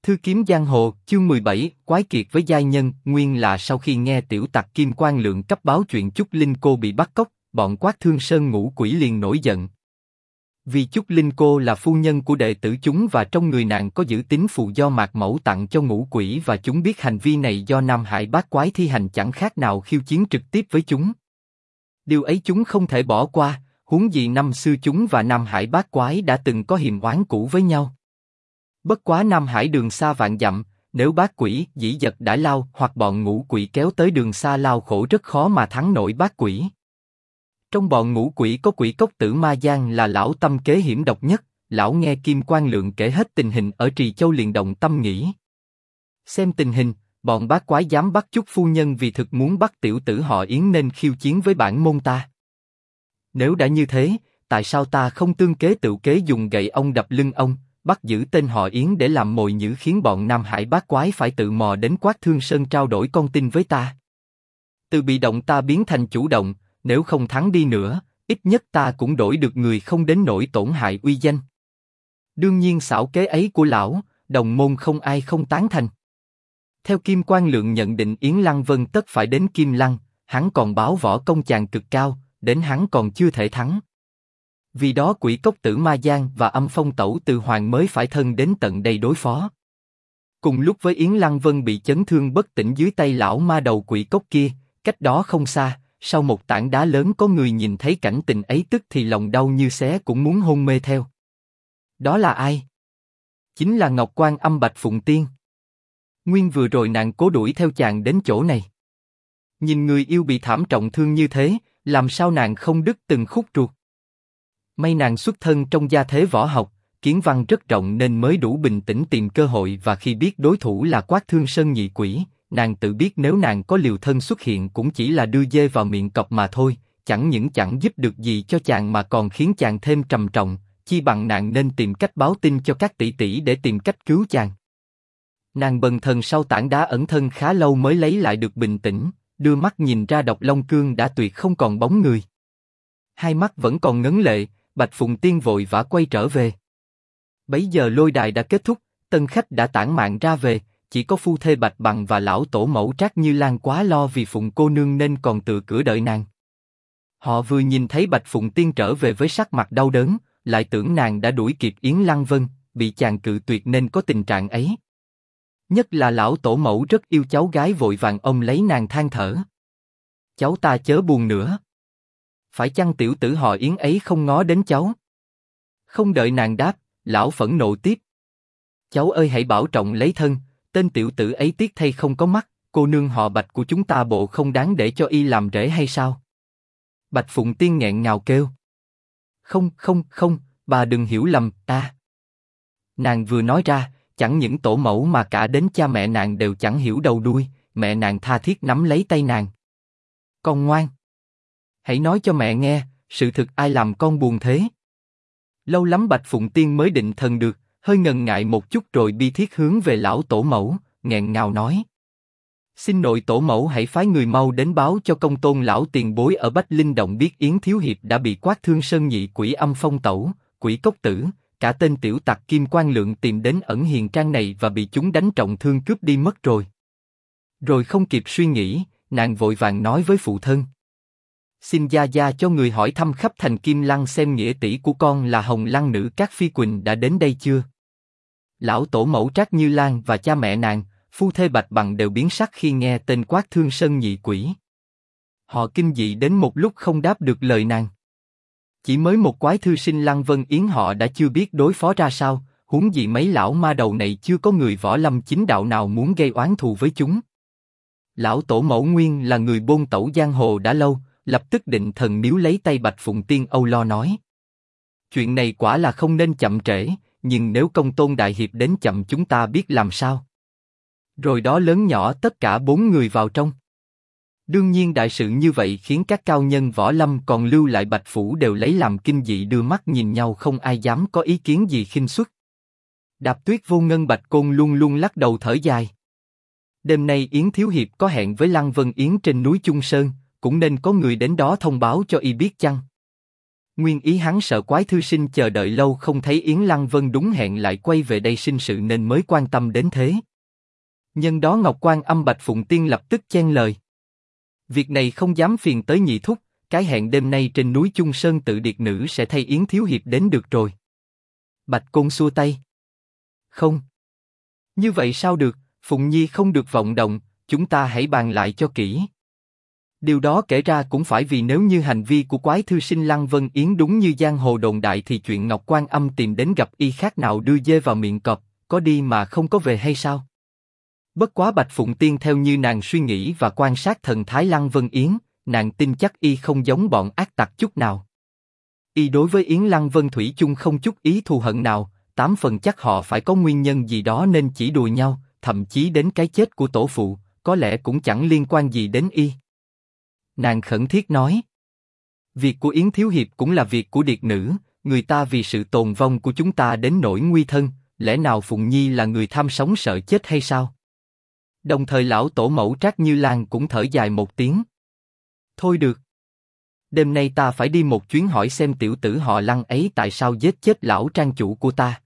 Thư kiếm giang hồ, chương 17, quái kiệt với giai nhân. Nguyên là sau khi nghe tiểu tặc Kim Quang Lượng cấp báo chuyện Chúc Linh cô bị bắt cóc, bọn Quát Thương Sơn ngũ quỷ liền nổi giận. Vì Chúc Linh cô là phu nhân của đệ tử chúng và trong người nàng có giữ tín phù do Mạc Mẫu tặng cho ngũ quỷ và chúng biết hành vi này do Nam Hải bát quái thi hành chẳng khác nào khiêu chiến trực tiếp với chúng. Điều ấy chúng không thể bỏ qua, huống gì năm xưa chúng và Nam Hải bát quái đã từng có hiềm oán cũ với nhau. Bất quá Nam Hải đường xa vạn dặm, nếu bát quỷ dĩ dật đã lao hoặc bọn ngũ quỷ kéo tới đường xa lao khổ rất khó mà thắng nổi bát quỷ. Trong bọn ngũ quỷ có quỷ cốc Tử Ma Giang là lão tâm kế hiểm độc nhất. Lão nghe Kim Quang Lượng kể hết tình hình ở Trì Châu liền động tâm nghĩ. Xem tình hình, bọn bát quái dám bắt Chúc phu nhân vì thực muốn bắt tiểu tử họ Yến nên khiêu chiến với bản môn ta. Nếu đã như thế, tại sao ta không tương kế tự kế dùng gậy ông đập lưng ông, bắt giữ tên họ Yến để làm mồi nhử khiến bọn Nam Hải bát quái phải tự mò đến Quát Thương Sơn trao đổi con tin với ta. Từ bị động ta biến thành chủ động, nếu không thắng đi nữa, ít nhất ta cũng đổi được người không đến nỗi tổn hại uy danh. Đương nhiên xảo kế ấy của lão, đồng môn không ai không tán thành. Theo Kim Quang Lượng nhận định Yến Lăng Vân tất phải đến Kim Lăng, hắn còn báo võ công chàng cực cao, đến hắn còn chưa thể thắng. Vì đó quỷ cốc Tử Ma Giang và âm phong tẩu Từ Hoàng mới phải thân đến tận đây đối phó. Cùng lúc với Yến Lăng Vân bị chấn thương bất tỉnh dưới tay lão ma đầu quỷ cốc kia, cách đó không xa, sau một tảng đá lớn có người nhìn thấy cảnh tình ấy tức thì lòng đau như xé cũng muốn hôn mê theo. Đó là ai? Chính là Ngọc Quan Âm Bạch Phụng Tiên. Nguyên vừa rồi nàng cố đuổi theo chàng đến chỗ này. Nhìn người yêu bị thảm trọng thương như thế, làm sao nàng không đứt từng khúc ruột? May nàng xuất thân trong gia thế võ học, kiến văn rất rộng nên mới đủ bình tĩnh tìm cơ hội và khi biết đối thủ là Quát Thương Sơn nhị quỷ, nàng tự biết nếu nàng có liều thân xuất hiện cũng chỉ là đưa dê vào miệng cọp mà thôi, chẳng những chẳng giúp được gì cho chàng mà còn khiến chàng thêm trầm trọng, chi bằng nàng nên tìm cách báo tin cho các tỷ tỷ để tìm cách cứu chàng. Nàng bần thần sau tảng đá ẩn thân khá lâu mới lấy lại được bình tĩnh, đưa mắt nhìn ra Độc Long Cương đã tuyệt không còn bóng người. Hai mắt vẫn còn ngấn lệ, Bạch Phụng Tiên vội vã quay trở về. Bấy giờ lôi đài đã kết thúc, tân khách đã tản mạn ra về, chỉ có phu thê Bạch Bằng và lão tổ mẫu Trác Như Lan quá lo vì Phụng cô nương nên còn tựa cửa đợi nàng. Họ vừa nhìn thấy Bạch Phụng Tiên trở về với sắc mặt đau đớn, lại tưởng nàng đã đuổi kịp Yến Lăng Vân, bị chàng cự tuyệt nên có tình trạng ấy. Nhất là lão tổ mẫu rất yêu cháu gái vội vàng ôm lấy nàng than thở. Cháu ta chớ buồn nữa. Phải chăng tiểu tử họ Yến ấy không ngó đến cháu? Không đợi nàng đáp, lão phẫn nộ tiếp. Cháu ơi hãy bảo trọng lấy thân, tên tiểu tử ấy tiếc thay không có mắt, cô nương họ Bạch của chúng ta bộ không đáng để cho y làm rể hay sao? Bạch Phụng Tiên nghẹn ngào kêu. Không, bà đừng hiểu lầm, ta. Nàng vừa nói ra, chẳng những tổ mẫu mà cả đến cha mẹ nàng đều chẳng hiểu đầu đuôi, mẹ nàng tha thiết nắm lấy tay nàng. Con ngoan. Hãy nói cho mẹ nghe, sự thực ai làm con buồn thế? Lâu lắm Bạch Phụng Tiên mới định thần được, hơi ngần ngại một chút rồi bi thiết hướng về lão tổ mẫu, nghẹn ngào nói. Xin nội tổ mẫu hãy phái người mau đến báo cho công tôn lão tiền bối ở Bách Linh Động biết Yến Thiếu Hiệp đã bị Quát Thương Sơn nhị quỷ âm phong tẩu, quỷ cốc tử, cả tên tiểu tặc Kim Quang Lượng tìm đến ẩn hiền trang này và bị chúng đánh trọng thương cướp đi mất rồi. Rồi không kịp suy nghĩ, nàng vội vàng nói với phụ thân. Xin gia gia cho người hỏi thăm khắp thành Kim Lăng xem nghĩa tỷ của con là Hồng Lăng nữ Cát Phi Quỳnh đã đến đây chưa? Lão tổ mẫu Trác Như Lan và cha mẹ nàng, phu thê Bạch Bằng đều biến sắc khi nghe tên Quát Thương Sơn nhị quỷ. Họ kinh dị đến một lúc không đáp được lời nàng. Chỉ mới một quái thư sinh Lăng Vân Yến họ đã chưa biết đối phó ra sao, huống gì mấy lão ma đầu này chưa có người võ lâm chính đạo nào muốn gây oán thù với chúng. Lão tổ mẫu nguyên là người bôn tẩu giang hồ đã lâu, lập tức định thần níu lấy tay Bạch Phụng Tiên âu lo nói. Chuyện này quả là không nên chậm trễ, nhưng nếu công tôn đại hiệp đến chậm chúng ta biết làm sao? Rồi đó lớn nhỏ tất cả 4 người vào trong. Đương nhiên đại sự như vậy khiến các cao nhân võ lâm còn lưu lại Bạch Phủ đều lấy làm kinh dị đưa mắt nhìn nhau không ai dám có ý kiến gì khinh suất. Đạp Tuyết Vô Ngân Bạch Côn luôn luôn lắc đầu thở dài. Đêm nay Yến Thiếu Hiệp có hẹn với Lăng Vân Yến trên núi Chung Sơn, cũng nên có người đến đó thông báo cho y biết chăng? Nguyên ý hắn sợ Quái Thư Sinh chờ đợi lâu không thấy Yến Lăng Vân đúng hẹn lại quay về đây sinh sự nên mới quan tâm đến thế. Nhân đó Ngọc Quan Âm Bạch Phụng Tiên lập tức chen lời. Việc này không dám phiền tới nhị thúc, cái hẹn đêm nay trên núi Chung Sơn tự điệt nữ sẽ thay Yến Thiếu Hiệp đến được rồi. Bạch Côn xua tay. Không. Như vậy sao được, Phụng Nhi không được vọng động, chúng ta hãy bàn lại cho kỹ. Điều đó kể ra cũng phải vì nếu như hành vi của Quái Thư Sinh Lăng Vân Yến đúng như giang hồ đồn đại thì chuyện Ngọc Quan Âm tìm đến gặp y khác nào đưa dê vào miệng cọp, có đi mà không có về hay sao? Bất quá Bạch Phụng Tiên theo như nàng suy nghĩ và quan sát thần thái Lăng Vân Yến, nàng tin chắc y không giống bọn ác tặc chút nào. Y đối với Yến Lăng Vân thủy chung không chút ý thù hận nào, 8 phần chắc họ phải có nguyên nhân gì đó nên chỉ đùa nhau, thậm chí đến cái chết của tổ phụ, có lẽ cũng chẳng liên quan gì đến y. Nàng khẩn thiết nói. Việc của Yến Thiếu Hiệp cũng là việc của điệt nữ, người ta vì sự tồn vong của chúng ta đến nỗi nguy thân, lẽ nào Phụng Nhi là người tham sống sợ chết hay sao? Đồng thời lão tổ mẫu Trác Như Lan cũng thở dài một tiếng. Thôi được. Đêm nay ta phải đi một chuyến hỏi xem tiểu tử họ Lăng ấy tại sao giết chết lão trang chủ của ta.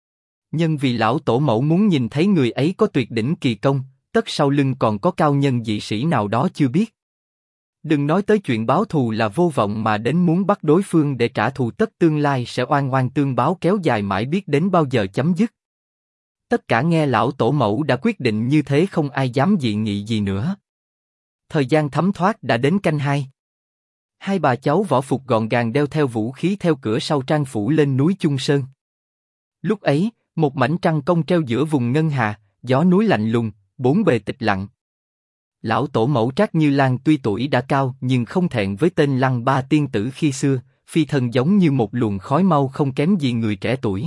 Nhân vì lão tổ mẫu muốn nhìn thấy người ấy có tuyệt đỉnh kỳ công, tất sau lưng còn có cao nhân dị sĩ nào đó chưa biết. Đừng nói tới chuyện báo thù là vô vọng mà đến muốn bắt đối phương để trả thù tất tương lai sẽ oan oan tương báo kéo dài mãi biết đến bao giờ chấm dứt. Tất cả nghe lão tổ mẫu đã quyết định như thế không ai dám dị nghị gì nữa. Thời gian thấm thoát đã đến canh 2. Hai bà cháu võ phục gọn gàng đeo theo vũ khí theo cửa sau trang phủ lên núi Chung Sơn. Lúc ấy, một mảnh trăng cong treo giữa vùng ngân hà, gió núi lạnh lùng, bốn bề tịch lặng. Lão tổ mẫu Trác Như Lan tuy tuổi đã cao nhưng không thẹn với tên Lăng Ba tiên tử khi xưa, phi thân giống như một luồng khói mau không kém gì người trẻ tuổi.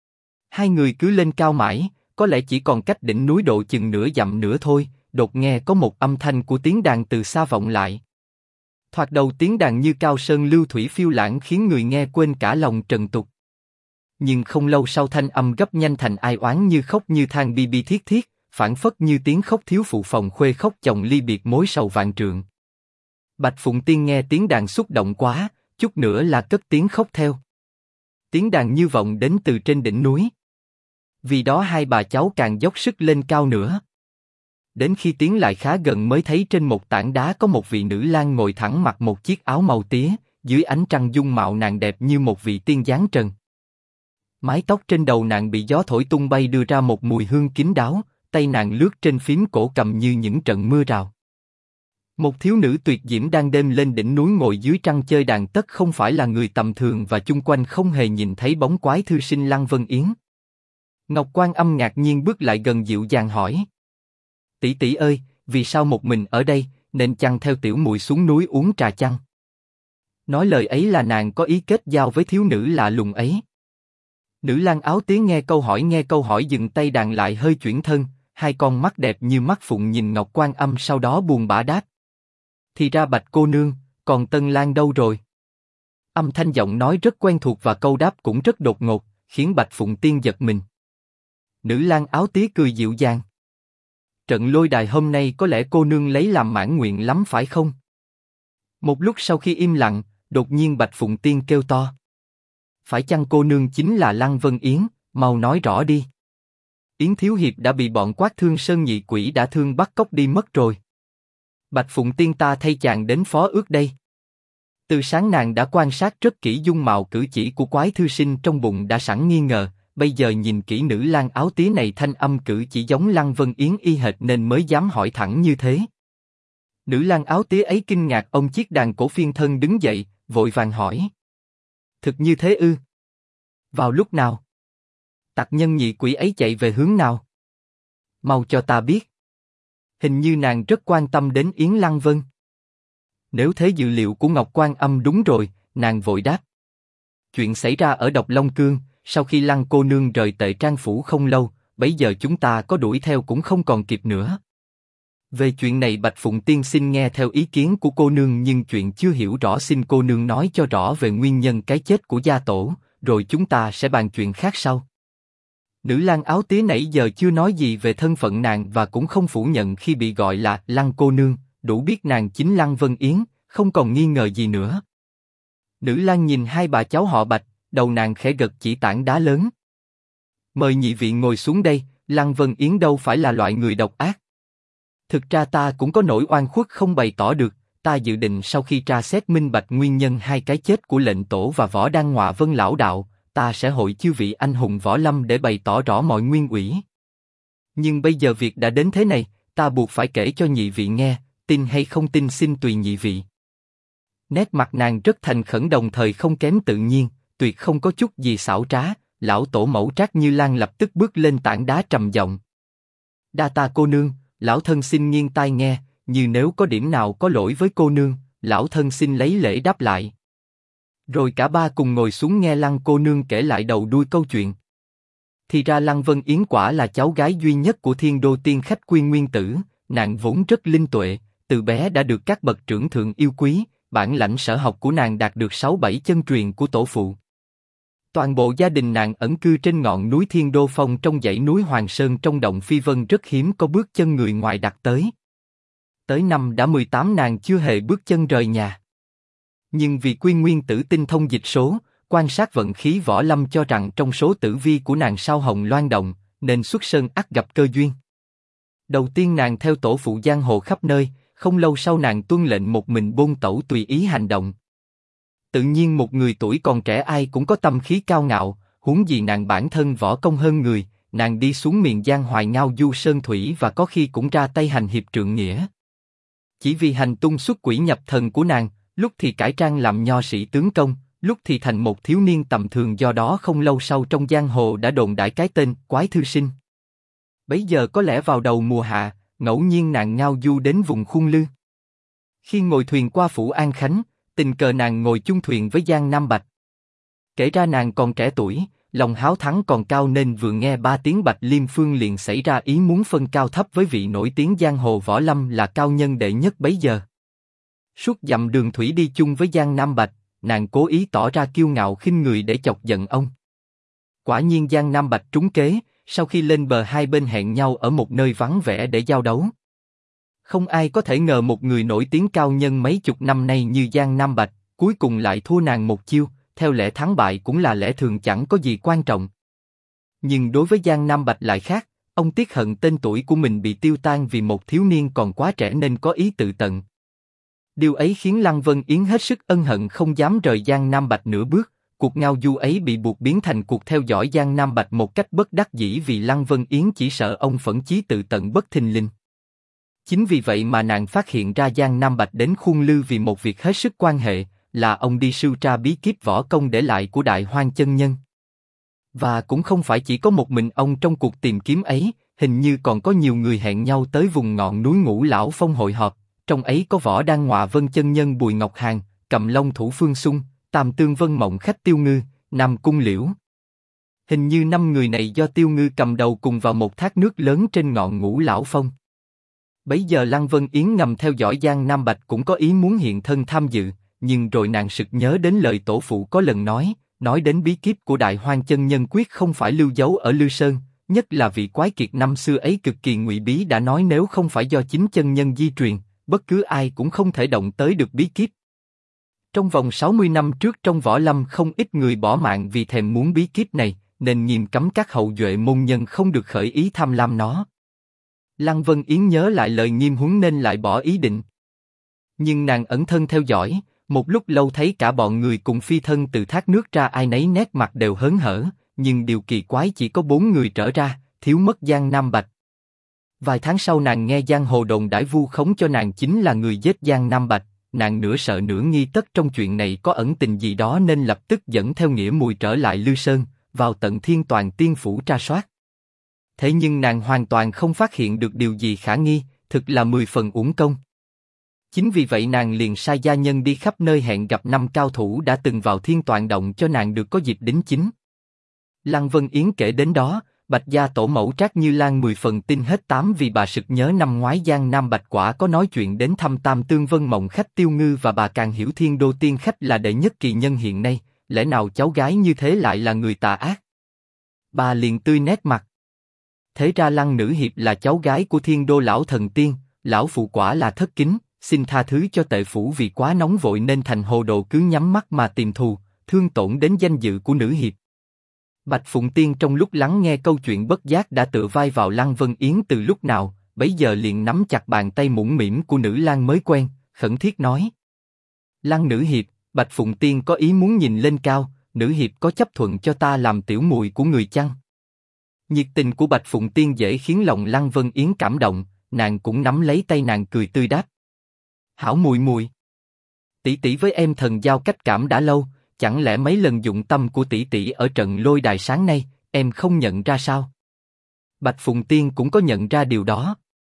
Hai người cứ lên cao mãi, có lẽ chỉ còn cách đỉnh núi độ chừng nửa dặm nữa thôi, đột nghe có một âm thanh của tiếng đàn từ xa vọng lại. Thoạt đầu tiếng đàn như cao sơn lưu thủy phiêu lãng khiến người nghe quên cả lòng trần tục. Nhưng không lâu sau thanh âm gấp nhanh thành ai oán như khóc như than bi bi thiết thiết, phảng phất như tiếng khóc thiếu phụ phòng khuê khóc chồng ly biệt mối sầu vạn trượng. Bạch Phụng Tiên nghe tiếng đàn xúc động quá, chút nữa là cất tiếng khóc theo. Tiếng đàn như vọng đến từ trên đỉnh núi. Vì đó hai bà cháu càng dốc sức lên cao nữa. Đến khi tiến lại khá gần mới thấy trên một tảng đá có một vị nữ lang ngồi thẳng mặc một chiếc áo màu tía, dưới ánh trăng dung mạo nàng đẹp như một vị tiên giáng trần. Mái tóc trên đầu nàng bị gió thổi tung bay đưa ra một mùi hương kín đáo, tay nàng lướt trên phím cổ cầm như những trận mưa rào. Một thiếu nữ tuyệt diễm đang đêm lên đỉnh núi ngồi dưới trăng chơi đàn tất không phải là người tầm thường và chung quanh không hề nhìn thấy bóng Quái Thư Sinh Lăng Vân Yến. Ngọc Quan Âm ngạc nhiên bước lại gần dịu dàng hỏi. Tỷ tỷ ơi, vì sao một mình ở đây, nên chăng theo tiểu muội xuống núi uống trà chăng? Nói lời ấy là nàng có ý kết giao với thiếu nữ lạ lùng ấy. Nữ lang áo tía nghe câu hỏi dừng tay đàn lại hơi chuyển thân, hai con mắt đẹp như mắt phụng nhìn Ngọc Quan Âm sau đó buồn bã đáp. Thì ra Bạch cô nương, còn Tân Lang đâu rồi? Âm thanh giọng nói rất quen thuộc và câu đáp cũng rất đột ngột, khiến Bạch Phụng Tiên giật mình. Nữ lang áo tía cười dịu dàng. Trận lôi đài hôm nay có lẽ cô nương lấy làm mãn nguyện lắm phải không? Một lúc sau khi im lặng, đột nhiên Bạch Phụng Tiên kêu to. Phải chăng cô nương chính là Lăng Vân Yến, mau nói rõ đi. Yến Thiếu Hiệp đã bị bọn Quát Thương Sơn nhị quỷ đã thương bắt cóc đi mất rồi. Bạch Phụng Tiên ta thay chàng đến phó ước đây. Từ sáng nàng đã quan sát rất kỹ dung mạo cử chỉ của Quái Thư Sinh trong bụng đã sẵn nghi ngờ, bây giờ nhìn kỹ nữ lang áo tía này thanh âm cử chỉ giống Lăng Vân Yến y hệt nên mới dám hỏi thẳng như thế. Nữ lang áo tía ấy kinh ngạc ôm chiếc đàn cổ phiên thân đứng dậy, vội vàng hỏi. Thực như thế ư? Vào lúc nào? Tặc nhân nhị quỷ ấy chạy về hướng nào? Mau cho ta biết. Hình như nàng rất quan tâm đến Yến Lăng Vân. Nếu thế dự liệu của Ngọc Quan Âm đúng rồi, nàng vội đáp. Chuyện xảy ra ở Độc Long Cương, sau khi Lăng cô nương rời Tệ Trang phủ không lâu, bấy giờ chúng ta có đuổi theo cũng không còn kịp nữa. Về chuyện này Bạch Phụng Tiên xin nghe theo ý kiến của cô nương nhưng chuyện chưa hiểu rõ xin cô nương nói cho rõ về nguyên nhân cái chết của gia tổ, rồi chúng ta sẽ bàn chuyện khác sau. Nữ lang áo tía nãy giờ chưa nói gì về thân phận nàng và cũng không phủ nhận khi bị gọi là Lăng cô nương, đủ biết nàng chính Lăng Vân Yến, không còn nghi ngờ gì nữa. Nữ lang nhìn hai bà cháu họ Bạch, đầu nàng khẽ gật chỉ tảng đá lớn. Mời nhị vị ngồi xuống đây, Lăng Vân Yến đâu phải là loại người độc ác. Thực ra ta cũng có nỗi oan khuất không bày tỏ được, ta dự định sau khi tra xét minh bạch nguyên nhân hai cái chết của lệnh tổ và Võ Đăng Ngọa Vân lão đạo, ta sẽ hội chư vị anh hùng võ lâm để bày tỏ rõ mọi nguyên ủy. Nhưng bây giờ việc đã đến thế này, ta buộc phải kể cho nhị vị nghe, tin hay không tin xin tùy nhị vị. Nét mặt nàng rất thành khẩn đồng thời không kém tự nhiên, tuyệt không có chút gì xảo trá. Lão tổ mẫu Trác Như Lan lập tức bước lên tảng đá trầm giọng. Đa tạ cô nương, lão thân xin nghiêng tai nghe, như nếu có điểm nào có lỗi với cô nương, lão thân xin lấy lễ đáp lại. Rồi cả ba cùng ngồi xuống nghe Lăng cô nương kể lại đầu đuôi câu chuyện. Thì ra Lăng Vân Yến quả là cháu gái duy nhất của Thiên Đô tiên khách Quyên Nguyên Tử, nàng vốn rất linh tuệ, từ bé đã được các bậc trưởng thượng yêu quý, bản lãnh sở học của nàng đạt được 6-7 chân truyền của tổ phụ. Toàn bộ gia đình nàng ẩn cư trên ngọn núi Thiên Đô Phong trong dãy núi Hoàng Sơn trong động Phi Vân rất hiếm có bước chân người ngoài đặt tới. Tới năm đã 18 nàng chưa hề bước chân rời nhà. Nhưng vì Quyên Nguyên Tử tinh thông dịch số, quan sát vận khí võ lâm cho rằng trong số tử vi của nàng sao hồng loan động, nên xuất sơn ắt gặp cơ duyên. Đầu tiên nàng theo tổ phụ giang hồ khắp nơi, không lâu sau nàng tuân lệnh một mình bôn tẩu tùy ý hành động. Tự nhiên một người tuổi còn trẻ ai cũng có tâm khí cao ngạo, huống gì nàng bản thân võ công hơn người, nàng đi xuống miền Giang Hoài ngao du sơn thủy và có khi cũng ra tay hành hiệp trượng nghĩa. Chỉ vì hành tung xuất quỷ nhập thần của nàng, lúc thì cải trang làm nho sĩ tướng công, lúc thì thành một thiếu niên tầm thường, do đó không lâu sau trong giang hồ đã đồn đại cái tên Quái Thư Sinh. Bấy giờ có lẽ vào đầu mùa hạ, ngẫu nhiên nàng ngao du đến vùng Khuôn Lư. Khi ngồi thuyền qua phủ An Khánh, tình cờ nàng ngồi chung thuyền với Giang Nam Bạch. Kể ra nàng còn trẻ tuổi, lòng háo thắng còn cao nên vừa nghe 3 tiếng Bạch Liêm Phương liền xảy ra ý muốn phân cao thấp với vị nổi tiếng giang hồ võ lâm là cao nhân đệ nhất bấy giờ. Suốt dặm đường thủy đi chung với Giang Nam Bạch, nàng cố ý tỏ ra kiêu ngạo khinh người để chọc giận ông. Quả nhiên Giang Nam Bạch trúng kế, sau khi lên bờ hai bên hẹn nhau ở một nơi vắng vẻ để giao đấu. Không ai có thể ngờ một người nổi tiếng cao nhân mấy chục năm nay như Giang Nam Bạch, cuối cùng lại thua nàng một chiêu, theo lẽ thắng bại cũng là lẽ thường chẳng có gì quan trọng. Nhưng đối với Giang Nam Bạch lại khác, ông tiếc hận tên tuổi của mình bị tiêu tan vì một thiếu niên còn quá trẻ nên có ý tự tận. Điều ấy khiến Lăng Vân Yến hết sức ân hận không dám rời Giang Nam Bạch nửa bước, cuộc ngao du ấy bị buộc biến thành cuộc theo dõi Giang Nam Bạch một cách bất đắc dĩ vì Lăng Vân Yến chỉ sợ ông phẫn chí tự tận bất thình lình. Chính vì vậy mà nàng phát hiện ra Giang Nam Bạch đến Khuôn Lư vì một việc hết sức quan hệ, là ông đi sưu tra bí kíp võ công để lại của Đại Hoang chân nhân. Và cũng không phải chỉ có một mình ông trong cuộc tìm kiếm ấy, hình như còn có nhiều người hẹn nhau tới vùng ngọn núi Ngũ Lão Phong hội họp, trong ấy có Võ Đăng Ngọa Vân chân nhân Bùi Ngọc Hàn, Cầm Long thủ Phương Xung, Tam Tương Vân Mộng khách Tiêu Ngư, Nam Cung Liễu. Hình như 5 người này do Tiêu Ngư cầm đầu cùng vào một thác nước lớn trên ngọn Ngũ Lão Phong. Bấy giờ Lăng Vân Yến ngầm theo dõi Giang Nam Bạch cũng có ý muốn hiện thân tham dự, nhưng rồi nàng sực nhớ đến lời tổ phụ có lần nói đến bí kíp của Đại Hoang chân nhân quyết không phải lưu giấu ở Lư Sơn, nhất là vị quái kiệt năm xưa ấy cực kỳ ngụy bí đã nói nếu không phải do chính chân nhân di truyền, bất cứ ai cũng không thể động tới được bí kíp. Trong vòng 60 năm trước trong võ lâm không ít người bỏ mạng vì thèm muốn bí kíp này, nên nghiêm cấm các hậu duệ môn nhân không được khởi ý tham lam nó. Lăng Vân Yến nhớ lại lời nghiêm huấn nên lại bỏ ý định. Nhưng nàng ẩn thân theo dõi, một lúc lâu thấy cả bọn người cùng phi thân từ thác nước ra ai nấy nét mặt đều hớn hở, nhưng điều kỳ quái chỉ có 4 người trở ra, thiếu mất Giang Nam Bạch. Vài tháng sau nàng nghe giang hồ đồn đãi vu khống cho nàng chính là người giết Giang Nam Bạch, nàng nửa sợ nửa nghi tất trong chuyện này có ẩn tình gì đó nên lập tức dẫn theo Nghĩa Mùi trở lại Lư Sơn, vào tận Thiên Toàn Tiên phủ tra soát. Thế nhưng nàng hoàn toàn không phát hiện được điều gì khả nghi, thực là 10 phần uổng công. Chính vì vậy nàng liền sai gia nhân đi khắp nơi hẹn gặp 5 cao thủ đã từng vào Thiên Toàn động cho nàng được có dịp đính chính. Lăng Vân Yến kể đến đó, Bạch gia tổ mẫu Trác Như Lan 10 phần tin hết 8 vì bà sực nhớ năm ngoái Giang Nam Bạch quả có nói chuyện đến thăm Tam Tương Vân Mộng khách Tiêu Ngư và bà càng hiểu Thiên Đô tiên khách là đệ nhất kỳ nhân hiện nay, lẽ nào cháu gái như thế lại là người tà ác? Bà liền tươi nét mặt. Thế ra Lăng nữ hiệp là cháu gái của Thiên Đô lão thần tiên, lão phụ quả là thất kính, xin tha thứ cho tệ phủ vì quá nóng vội nên thành hồ đồ cứ nhắm mắt mà tìm thù, thương tổn đến danh dự của nữ hiệp. Bạch Phụng Tiên trong lúc lắng nghe câu chuyện bất giác đã tựa vai vào Lăng Vân Yến từ lúc nào, bấy giờ liền nắm chặt bàn tay mũm mĩm của nữ lang mới quen, khẩn thiết nói: Lăng nữ hiệp, Bạch Phụng Tiên có ý muốn nhìn lên cao, nữ hiệp có chấp thuận cho ta làm tiểu muội của người chăng? Nhiệt tình của Bạch Phụng Tiên dễ khiến lòng Lăng Vân Yến cảm động, nàng cũng nắm lấy tay nàng cười tươi đáp: Hảo muội muội, tỷ tỷ với em thần giao cách cảm đã lâu, chẳng lẽ mấy lần dụng tâm của tỷ tỷ ở trận lôi đài sáng nay, em không nhận ra sao? Bạch Phụng Tiên cũng có nhận ra điều đó.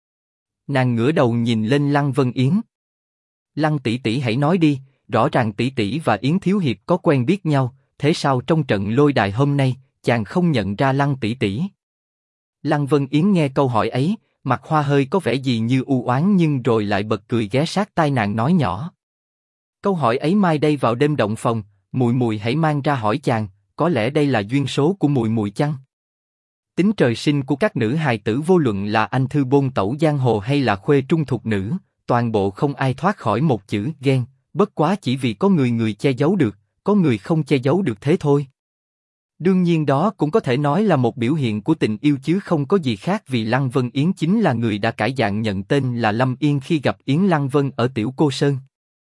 Nàng ngửa đầu nhìn lên Lăng Vân Yến. Lăng tỷ tỷ hãy nói đi, rõ ràng tỷ tỷ và Yến thiếu hiệp có quen biết nhau, thế sao trong trận lôi đài hôm nay, chàng không nhận ra Lăng tỷ tỷ? Lăng Vân Yến nghe câu hỏi ấy, mặt hoa hơi có vẻ gì như u oán nhưng rồi lại bật cười ghé sát tai nàng nói nhỏ: Câu hỏi ấy mai đây vào đêm động phòng, muội muội hãy mang ra hỏi chàng, có lẽ đây là duyên số của muội muội chăng? Tính trời sinh của các nữ hài tử vô luận là anh thư bôn tẩu giang hồ hay là khuê trung thục nữ, toàn bộ không ai thoát khỏi một chữ ghen, bất quá chỉ vì có người che giấu được, có người không che giấu được thế thôi. Đương nhiên đó cũng có thể nói là một biểu hiện của tình yêu chứ không có gì khác vì Lăng Vân Yến chính là người đã cải dạng nhận tên là Lâm Yên khi gặp Yến Lăng Vân ở Tiểu Cô Sơn.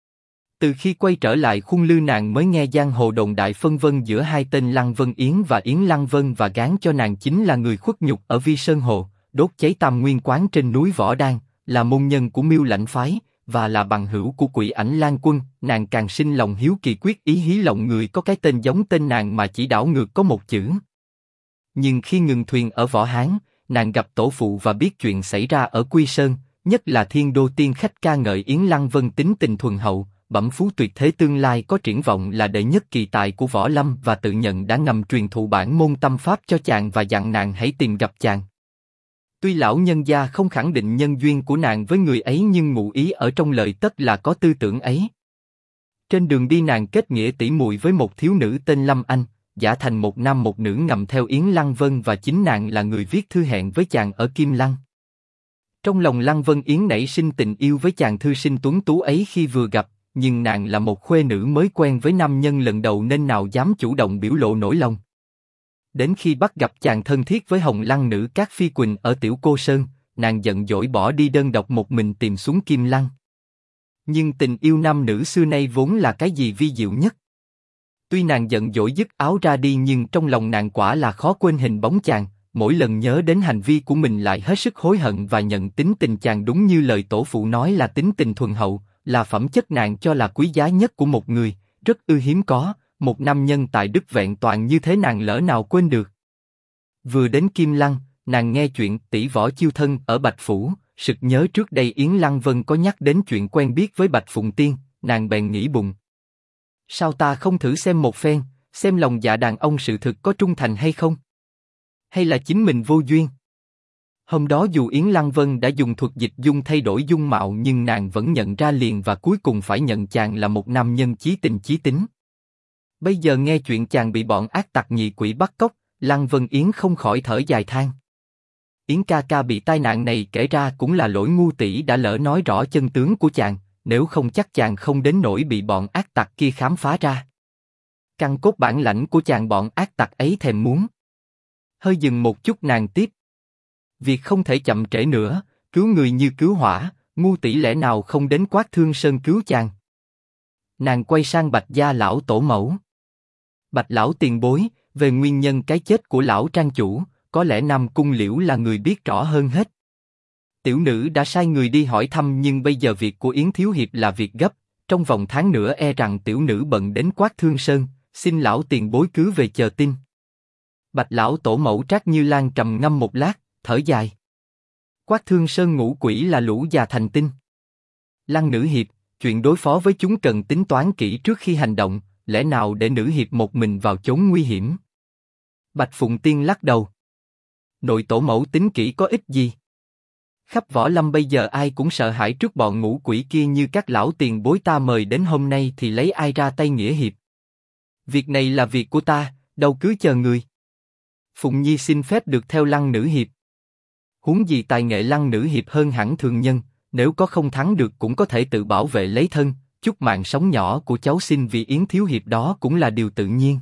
Từ khi quay trở lại Khung Lư nàng mới nghe giang hồ đồn đại phân vân giữa hai tên Lăng Vân Yến và Yến Lăng Vân và gán cho nàng chính là người khuất nhục ở Vi Sơn Hồ, đốt cháy Tam Nguyên Quán trên núi Võ Đan, là môn nhân của Miêu Lãnh phái và là bằng hữu của Quỷ Ảnh Lan Quân. Nàng càng sinh lòng hiếu kỳ quyết ý hí lòng người có cái tên giống tên nàng mà chỉ đảo ngược có một chữ. Nhưng khi ngừng thuyền ở Võ Hán, nàng gặp tổ phụ và biết chuyện xảy ra ở Quy Sơn, nhất là Thiên Đô tiên khách ca ngợi Yến Lăng Vân tính tình thuần hậu, bẩm phú tuyệt thế tương lai có triển vọng là đệ nhất kỳ tài của võ lâm và tự nhận đã ngầm truyền thụ bản môn tâm pháp cho chàng và dặn nàng hãy tìm gặp chàng. Tuy lão nhân gia không khẳng định nhân duyên của nàng với người ấy nhưng ngụ ý ở trong lời tất là có tư tưởng ấy. Trên đường đi nàng kết nghĩa tỷ muội với một thiếu nữ tên Lâm Anh, giả thành một nam một nữ ngầm theo Yến Lăng Vân và chính nàng là người viết thư hẹn với chàng ở Kim Lăng. Trong lòng Lăng Vân Yến nảy sinh tình yêu với chàng thư sinh tuấn tú ấy khi vừa gặp, nhưng nàng là một khuê nữ mới quen với nam nhân lần đầu nên nào dám chủ động biểu lộ nỗi lòng. Đến khi bắt gặp chàng thân thiết với Hồng Lăng nữ Cát Phi Quỳnh ở Tiểu Cô Sơn, nàng giận dỗi bỏ đi đơn độc một mình tìm xuống Kim Lăng. Nhưng tình yêu nam nữ xưa nay vốn là cái gì vi diệu nhất. Tuy nàng giận dỗi dứt áo ra đi nhưng trong lòng nàng quả là khó quên hình bóng chàng, mỗi lần nhớ đến hành vi của mình lại hết sức hối hận và nhận tính tình chàng đúng như lời tổ phụ nói là tính tình thuần hậu, là phẩm chất nàng cho là quý giá nhất của một người, rất hiếm có, một nam nhân tài đức vẹn toàn như thế nàng lỡ nào quên được. Vừa đến Kim Lăng, nàng nghe chuyện tỷ võ chiêu thân ở Bạch Phủ, sực nhớ trước đây Yến Lăng Vân có nhắc đến chuyện quen biết với Bạch Phụng Tiên, nàng bèn nghĩ bụng: sao ta không thử xem một phen, xem lòng dạ đàn ông sự thực có trung thành hay không? Hay là chính mình vô duyên? Hôm đó dù Yến Lăng Vân đã dùng thuật dịch dung thay đổi dung mạo nhưng nàng vẫn nhận ra liền và cuối cùng phải nhận chàng là một nam nhân chí tình chí tính. Bây giờ nghe chuyện chàng bị bọn ác tặc nhị quỷ bắt cóc, Lăng Vân Yến không khỏi thở dài than. Yến ca ca bị tai nạn này kể ra cũng là lỗi ngu tỷ đã lỡ nói rõ chân tướng của chàng, nếu không chắc chàng không đến nỗi bị bọn ác tặc kia khám phá ra. Căn cốt bản lãnh của chàng bọn ác tặc ấy thèm muốn. Hơi dừng một chút nàng tiếp: việc không thể chậm trễ nữa, cứu người như cứu hỏa, ngu tỷ lẽ nào không đến Quát Thương Sơn cứu chàng? Nàng quay sang Bạch gia lão tổ mẫu. Bạch lão tiền bối, về nguyên nhân cái chết của lão trang chủ, có lẽ Nam Cung Liễu là người biết rõ hơn hết. Tiểu nữ đã sai người đi hỏi thăm nhưng bây giờ việc của Yến thiếu hiệp là việc gấp, trong vòng tháng nữa e rằng tiểu nữ bận đến Quát Thương Sơn, xin lão tiền bối cứ về chờ tin. Bạch lão tổ mẫu Trác Như Lan trầm ngâm một lát, thở dài. Quát Thương Sơn ngũ quỷ là lũ già thành tinh. Lăng nữ hiệp, chuyện đối phó với chúng cần tính toán kỹ trước khi hành động, lẽ nào để nữ hiệp một mình vào chốn nguy hiểm? Bạch Phụng Tiên lắc đầu. Nội tổ mẫu tính kỹ có ích gì? Khắp võ lâm bây giờ ai cũng sợ hãi trước bọn ngũ quỷ kia như các lão tiền bối ta mời đến hôm nay thì lấy ai ra tay nghĩa hiệp? Việc này là việc của ta, đâu cứ chờ người. Phụng Nhi xin phép được theo Lăng nữ hiệp. Huống gì tài nghệ Lăng nữ hiệp hơn hẳn thường nhân, Nếu có không thắng được cũng có thể tự bảo vệ lấy thân, chút mạng sống nhỏ của cháu xin vì Yến thiếu hiệp đó cũng là điều tự nhiên.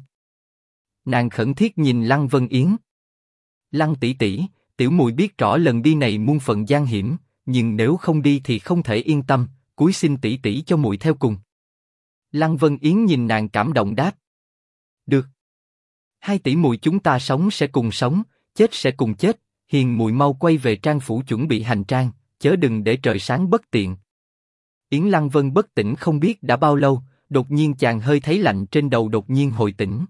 Nàng khẩn thiết nhìn Lăng Vân Yến. Lăng tỷ tỷ, tiểu muội biết rõ lần đi này muôn phần gian hiểm, nhưng nếu không đi thì không thể yên tâm, cúi xin tỷ tỷ cho muội theo cùng. Lăng Vân Yến nhìn nàng cảm động đáp. Được. Hai tỷ muội chúng ta sống sẽ cùng sống, chết sẽ cùng chết, hiền muội mau quay về trang phủ chuẩn bị hành trang, chớ đừng để trời sáng bất tiện. Yến Lăng Vân bất tỉnh không biết đã bao lâu, đột nhiên chàng hơi thấy lạnh trên đầu đột nhiên hồi tỉnh.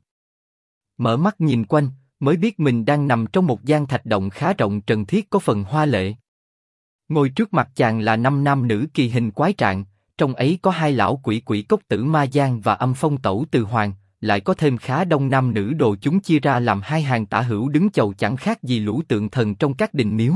Mở mắt nhìn quanh, mới biết mình đang nằm trong một gian thạch động khá rộng trần thiết có phần hoa lệ. Ngồi trước mặt chàng là 5 nam nữ kỳ hình quái trạng, trong ấy có 2 lão quỷ quỷ cốc tử Ma Giang và âm phong tẩu Từ Hoàng, lại có thêm khá đông nam nữ đồ chúng chia ra làm 2 hàng tả hữu đứng chầu chẳng khác gì lũ tượng thần trong các đình miếu.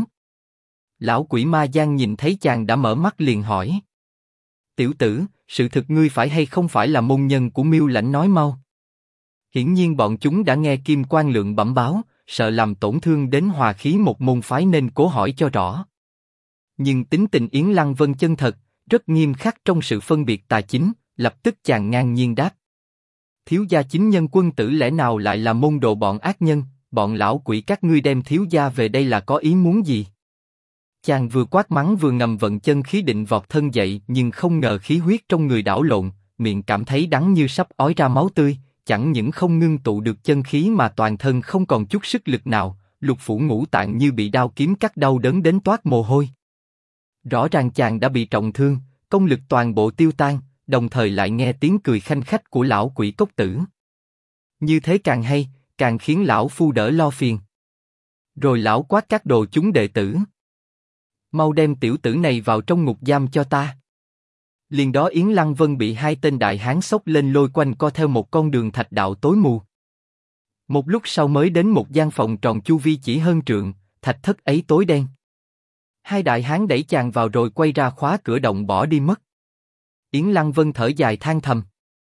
Lão quỷ Ma Giang nhìn thấy chàng đã mở mắt liền hỏi. Tiểu tử, sự thực ngươi phải hay không phải là môn nhân của Miêu Lãnh nói mau. Hiển nhiên bọn chúng đã nghe Kim Quang Lượng bẩm báo, sợ làm tổn thương đến hòa khí một môn phái nên cố hỏi cho rõ. Nhưng tính tình Yến Lăng Vân chân thật, rất nghiêm khắc trong sự phân biệt tà chính, lập tức chàng ngang nhiên đáp. Thiếu gia chính nhân quân tử lẽ nào lại là môn đồ bọn ác nhân, bọn lão quỷ các ngươi đem thiếu gia về đây là có ý muốn gì? Chàng vừa quát mắng vừa ngầm vận chân khí định vọt thân dậy nhưng không ngờ khí huyết trong người đảo lộn, miệng cảm thấy đắng như sắp ói ra máu tươi, chẳng những không ngưng tụ được chân khí mà toàn thân không còn chút sức lực nào, lục phủ ngũ tạng như bị đao kiếm cắt đau đớn đến toát mồ hôi. Rõ ràng chàng đã bị trọng thương, công lực toàn bộ tiêu tan, đồng thời lại nghe tiếng cười khanh khách của lão quỷ cốc tử. Như thế càng hay, càng khiến lão phu đỡ lo phiền. Rồi lão quát các đồ chúng đệ tử. Mau đem tiểu tử này vào trong ngục giam cho ta. Liền đó Yến Lăng Vân bị 2 tên đại hán xốc lên lôi quanh co theo một con đường thạch đạo tối mù. Một lúc sau mới đến một gian phòng tròn chu vi chỉ hơn trượng, thạch thất ấy tối đen. 2 đại hán đẩy chàng vào rồi quay ra khóa cửa động bỏ đi mất. Yến Lăng Vân thở dài than thầm.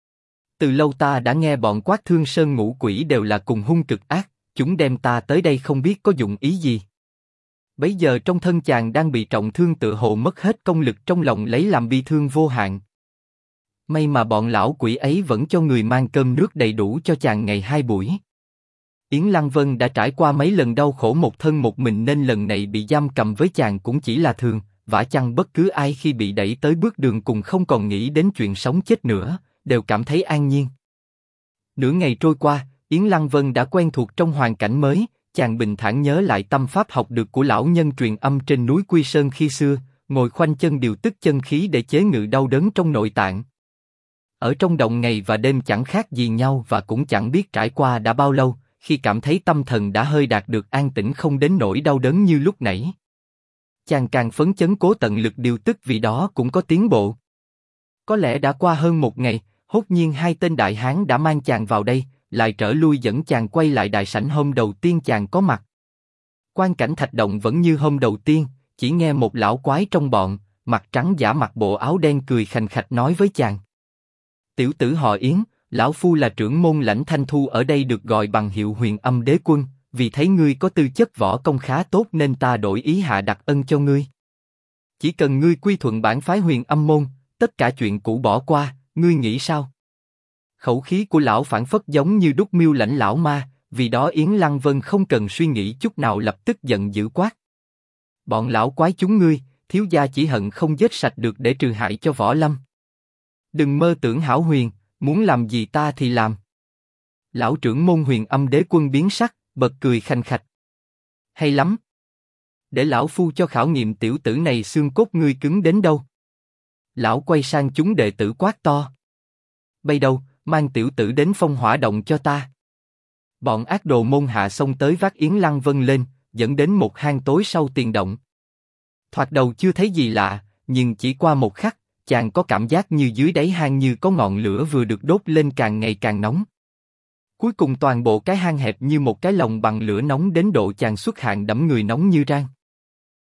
Từ lâu ta đã nghe bọn Quát Thương Sơn ngũ quỷ đều là cùng hung cực ác, chúng đem ta tới đây không biết có dụng ý gì. Bấy giờ trong thân chàng đang bị trọng thương tựa hồ mất hết công lực trong lòng lấy làm bi thương vô hạn. May mà bọn lão quỷ ấy vẫn cho người mang cơm nước đầy đủ cho chàng ngày 2 buổi. Yến Lăng Vân đã trải qua mấy lần đau khổ một thân một mình nên lần này bị giam cầm với chàng cũng chỉ là thường, vả chăng bất cứ ai khi bị đẩy tới bước đường cùng không còn nghĩ đến chuyện sống chết nữa, đều cảm thấy an nhiên. Nửa ngày trôi qua, Yến Lăng Vân đã quen thuộc trong hoàn cảnh mới, chàng bình thản nhớ lại tâm pháp học được của lão nhân truyền âm trên núi Quy Sơn khi xưa, ngồi khoanh chân điều tức chân khí để chế ngự đau đớn trong nội tạng. Ở trong động ngày và đêm chẳng khác gì nhau và cũng chẳng biết trải qua đã bao lâu, khi cảm thấy tâm thần đã hơi đạt được an tĩnh không đến nỗi đau đớn như lúc nãy. Chàng càng phấn chấn cố tận lực điều tức vì đó cũng có tiến bộ. Có lẽ đã qua hơn 1 ngày, hốt nhiên 2 tên đại hán đã mang chàng vào đây, lại trở lui dẫn chàng quay lại đại sảnh hôm đầu tiên chàng có mặt. Quan cảnh thạch động vẫn như hôm đầu tiên, chỉ nghe một lão quái trong bọn, mặt trắng giả mặc bộ áo đen cười khành khạch nói với chàng. Tiểu tử họ Yến, lão phu là trưởng môn Lãnh Thanh Thu ở đây được gọi bằng hiệu Huyền Âm Đế Quân, vì thấy ngươi có tư chất võ công khá tốt nên ta đổi ý hạ đặc ân cho ngươi. Chỉ cần ngươi quy thuận bản phái Huyền Âm môn, tất cả chuyện cũ bỏ qua, ngươi nghĩ sao? Khẩu khí của lão phảng phất giống như đúc Miêu Lãnh lão ma, vì đó Yến Lăng Vân không cần suy nghĩ chút nào lập tức giận dữ quát. Bọn lão quái chúng ngươi, thiếu gia chỉ hận không giết sạch được để trừ hại cho Võ Lâm. Đừng mơ tưởng hão huyền, muốn làm gì ta thì làm. Lão trưởng môn Huyền Âm Đế Quân biến sắc, bật cười khanh khách. Hay lắm. Để lão phu cho khảo nghiệm tiểu tử này xương cốt ngươi cứng đến đâu. Lão quay sang chúng đệ tử quát to. Bây đâu, mang tiểu tử đến phong hỏa động cho ta. Bọn ác đồ môn hạ xông tới vác Yến Lăng Vân lên, dẫn đến một hang tối sau tiền động. Thoạt đầu chưa thấy gì lạ, nhưng chỉ qua một khắc, chàng có cảm giác như dưới đáy hang như có ngọn lửa vừa được đốt lên càng ngày càng nóng. Cuối cùng toàn bộ cái hang hẹp như một cái lồng bằng lửa nóng đến độ chàng xuất hàng đẫm người nóng như rang.